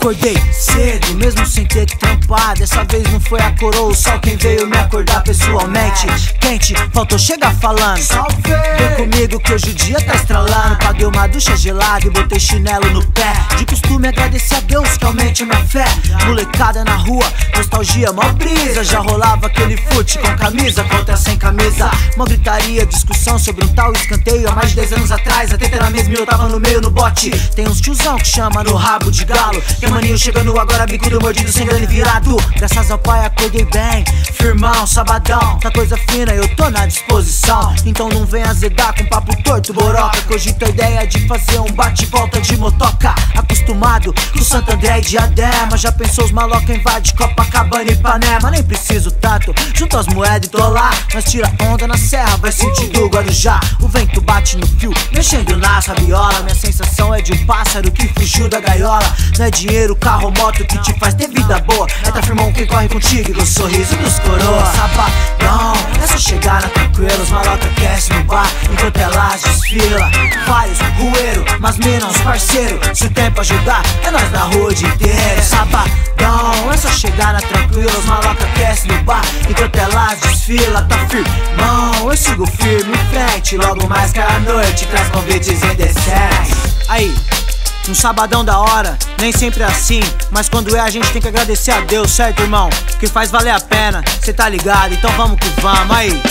Acordei cedo, mesmo sem ter que trampar. Dessa vez não foi a coroa, o sol quem veio me acordar pessoalmente. Quente, faltou chegar falando. Vem comigo que hoje o dia tá estralando. Paguei uma ducha gelada e botei chinelo no pé. De costume agradecer a Deus que aumente a minha fé. Molecada na rua, nostalgia, mó brisa. Já rolava aquele fute com camisa contra sem camisa. Mó gritaria, discussão sobre um tal escanteio. Há mais de 10 anos atrás, até na mesma eu tava no meio no bote. Tem uns tiozão que chama no rabo de galo. Tem maninho chegando agora, bicudo mordido, sem grana virado. Graças ao pai acordei bem, firmão, sabadão. Tá coisa fina, eu tô na disposição. Então não vem azedar com papo torto, boroca. Cogito a ideia de fazer um bate-volta de motoca. Acostumado com Santo André e Diadema. Já pensou os maloca invade Copacabana e Ipanema. Nem preciso tanto, junto as moedas e tô lá. Nós tira onda na serra, vai sentindo o Guarujá. O vento bate no fio, mexendo na rabiola. Minha sensação é de um pássaro que fugiu da gaiola. Não é dinheiro, carro, moto que te faz ter vida boa. É tá firmão quem corre contigo e do sorriso dos coroas. Sabadão, é só chegar na tranquila. Os maloca aquece no bar, enquanto elas desfila. Vários rueiro, mas menos parceiro. Se o tempo ajudar, é nós na rua o dia inteiro. Sabadão, é só chegar na tranquila. Os maloca aquece no bar, enquanto elas desfila. Tá firmão, eu sigo firme em frente. Logo mais que a noite traz convites indecentes. Aí, um sabadão da hora, nem sempre é assim. Mas quando é a gente tem que agradecer a Deus, certo, irmão? Que faz valer a pena, cê tá ligado, então vamos que vamos, aí.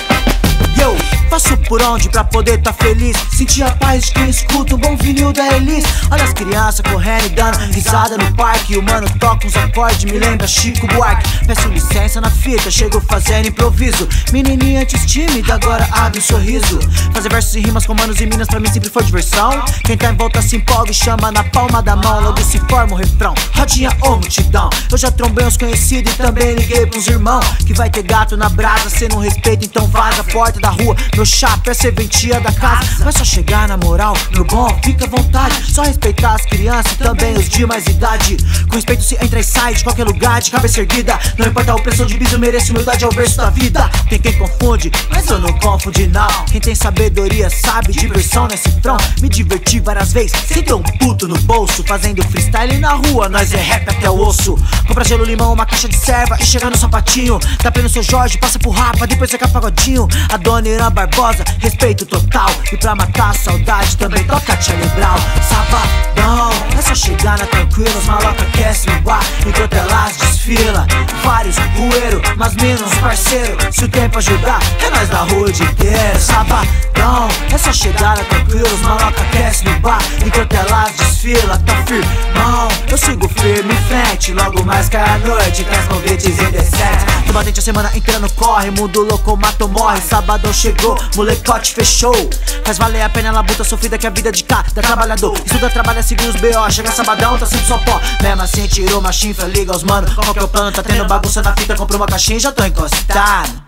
Eu passo por onde pra poder tá feliz. Sentir a paz de quem escuta um bom vinil da Elis. Olha as crianças correndo e dando risada no parque. O mano toca uns acordes, me lembra Chico Buarque. Peço licença na fita, chego fazendo improviso. Menininha antes tímida, agora abre um sorriso. Fazer versos e rimas com manos e minas pra mim sempre foi diversão. Quem tá em volta se empolga e chama na palma da mão. Logo se forma o refrão, rodinha ou multidão. Eu já trombei uns conhecidos e também liguei pros irmão. Que vai ter gato na brasa, cê não respeita, então vaza. Porta da rua, meu chapa é serventia da casa. Vai só chegar na moral, meu bom, fica à vontade. Só respeitar as crianças e também os de mais idade. Com respeito se entra e sai de qualquer lugar de cabeça erguida. Não importa a opressão de biso, mereço humildade ao verso da vida. Tem quem confunde, mas eu não confundi não. Quem tem sabedoria sabe, diversão nesse frão. Me diverti várias vezes, sem ter um puto no bolso. Fazendo freestyle na rua, nós é rap até o osso. Compra gelo, limão, uma caixa de serva e chega no sapatinho. Dá pleno seu Jorge, passa pro Rapa, depois seca pagodinho. A Dona Irã Barbosa, respeito total. E pra matar a saudade também toca Charlie Brown. Sabadão, é só chegar na tranquila. Os maloca aquece no bar, enquanto elas desfila. Vários rueiro, mas menos parceiro. Se o tempo ajudar, é nós na rua o dia inteiro. Sabadão, é só chegar na tranquila. Os maloca aquece no bar, enquanto elas desfila. Tá firmão, eu sigo firme em frente. Logo mais que a noite traz convites indecentes. Tô batente a semana inteira no corre, mundo louco, mato morre. Sabadão chegou, molecote fechou. Faz valer a pena a labuta sofrida que a vida de cada trabalhador. Estuda, trabalha, seguir os B.O. Chega sabadão, tá sempre só pó. Mesmo assim tirou uma chinfra, liga os mano. Qual que é o plano? Tá tendo bagunça na fita, comprou uma caixinha e já tô encostado.